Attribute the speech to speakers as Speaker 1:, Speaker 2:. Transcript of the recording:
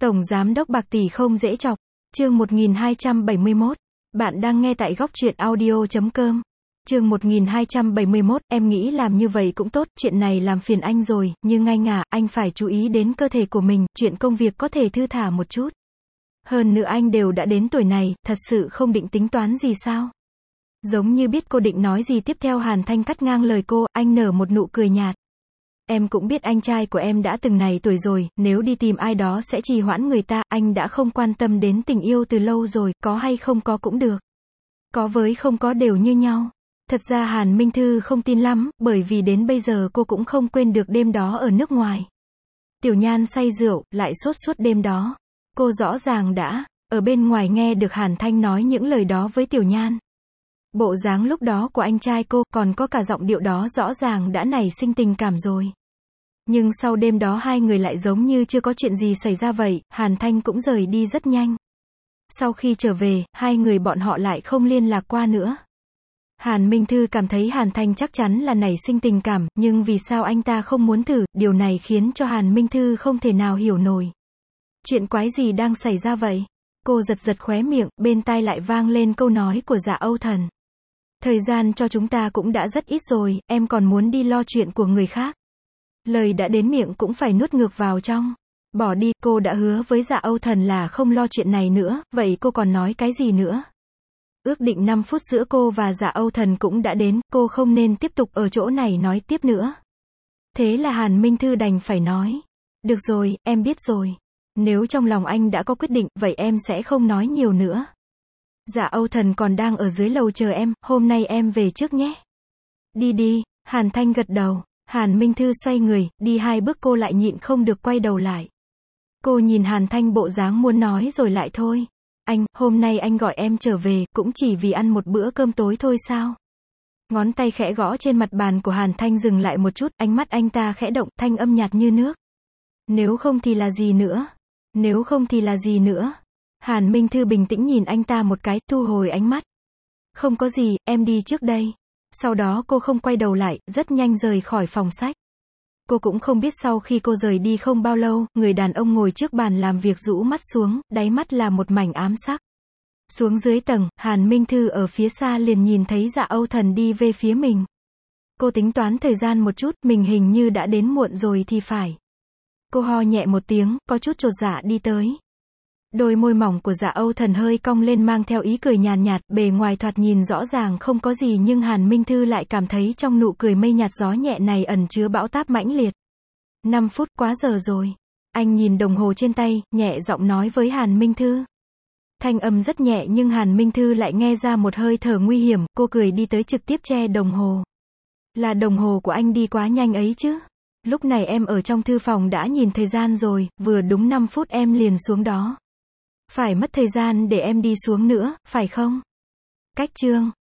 Speaker 1: Tổng giám đốc bạc tỷ không dễ chọc. Chương 1271. Bạn đang nghe tại góc truyện audio.com. Chương 1271, em nghĩ làm như vậy cũng tốt, chuyện này làm phiền anh rồi, nhưng anh à, anh phải chú ý đến cơ thể của mình, chuyện công việc có thể thư thả một chút. Hơn nữa anh đều đã đến tuổi này, thật sự không định tính toán gì sao? Giống như biết cô định nói gì tiếp theo, Hàn Thanh cắt ngang lời cô, anh nở một nụ cười nhạt. Em cũng biết anh trai của em đã từng này tuổi rồi, nếu đi tìm ai đó sẽ trì hoãn người ta, anh đã không quan tâm đến tình yêu từ lâu rồi, có hay không có cũng được. Có với không có đều như nhau. Thật ra Hàn Minh Thư không tin lắm, bởi vì đến bây giờ cô cũng không quên được đêm đó ở nước ngoài. Tiểu Nhan say rượu, lại sốt suốt đêm đó. Cô rõ ràng đã, ở bên ngoài nghe được Hàn Thanh nói những lời đó với Tiểu Nhan. Bộ dáng lúc đó của anh trai cô, còn có cả giọng điệu đó rõ ràng đã nảy sinh tình cảm rồi. Nhưng sau đêm đó hai người lại giống như chưa có chuyện gì xảy ra vậy, Hàn Thanh cũng rời đi rất nhanh. Sau khi trở về, hai người bọn họ lại không liên lạc qua nữa. Hàn Minh Thư cảm thấy Hàn Thanh chắc chắn là nảy sinh tình cảm, nhưng vì sao anh ta không muốn thử, điều này khiến cho Hàn Minh Thư không thể nào hiểu nổi. Chuyện quái gì đang xảy ra vậy? Cô giật giật khóe miệng, bên tai lại vang lên câu nói của Dạ Âu Thần. Thời gian cho chúng ta cũng đã rất ít rồi, em còn muốn đi lo chuyện của người khác. Lời đã đến miệng cũng phải nuốt ngược vào trong. Bỏ đi, cô đã hứa với Dạ Âu Thần là không lo chuyện này nữa, vậy cô còn nói cái gì nữa? Ước định 5 phút giữa cô và Dạ Âu Thần cũng đã đến, cô không nên tiếp tục ở chỗ này nói tiếp nữa. Thế là Hàn Minh Thư đành phải nói. Được rồi, em biết rồi. Nếu trong lòng anh đã có quyết định, vậy em sẽ không nói nhiều nữa. Dạ Âu Thần còn đang ở dưới lầu chờ em, hôm nay em về trước nhé. Đi đi, Hàn Thanh gật đầu. Hàn Minh Thư xoay người, đi 2 bước cô lại nhịn không được quay đầu lại. Cô nhìn Hàn Thanh bộ dáng muốn nói rồi lại thôi. Anh, hôm nay anh gọi em trở về, cũng chỉ vì ăn một bữa cơm tối thôi sao? Ngón tay khẽ gõ trên mặt bàn của Hàn Thanh dừng lại một chút, ánh mắt anh ta khẽ động, thanh âm nhạt như nước. Nếu không thì là gì nữa? Nếu không thì là gì nữa? Hàn Minh Thư bình tĩnh nhìn anh ta một cái, thu hồi ánh mắt. Không có gì, em đi trước đây. Sau đó cô không quay đầu lại, rất nhanh rời khỏi phòng sách. Cô cũng không biết sau khi cô rời đi không bao lâu, người đàn ông ngồi trước bàn làm việc rũ mắt xuống, đáy mắt là một mảnh ám sắc. Xuống dưới tầng, Hàn Minh Thư ở phía xa liền nhìn thấy Dạ Âu Thần đi về phía mình. Cô tính toán thời gian một chút, mình hình như đã đến muộn rồi thì phải. Cô ho nhẹ một tiếng, có chút chột dạ đi tới. Đôi môi mỏng của Dạ Âu Thần hơi cong lên mang theo ý cười nhàn nhạt, bề ngoài thoạt nhìn rõ ràng không có gì nhưng Hàn Minh Thư lại cảm thấy trong nụ cười mây nhạt gió nhẹ này ẩn chứa bão táp mãnh liệt. 5 phút quá giờ rồi. Anh nhìn đồng hồ trên tay, nhẹ giọng nói với Hàn Minh Thư. Thanh âm rất nhẹ nhưng Hàn Minh Thư lại nghe ra một hơi thở nguy hiểm, cô cười đi tới trực tiếp che đồng hồ. Là đồng hồ của anh đi quá nhanh ấy chứ. Lúc này em ở trong thư phòng đã nhìn thời gian rồi, vừa đúng 5 phút em liền xuống đó. Phải mất thời gian để em đi xuống nữa, phải không? Cách chương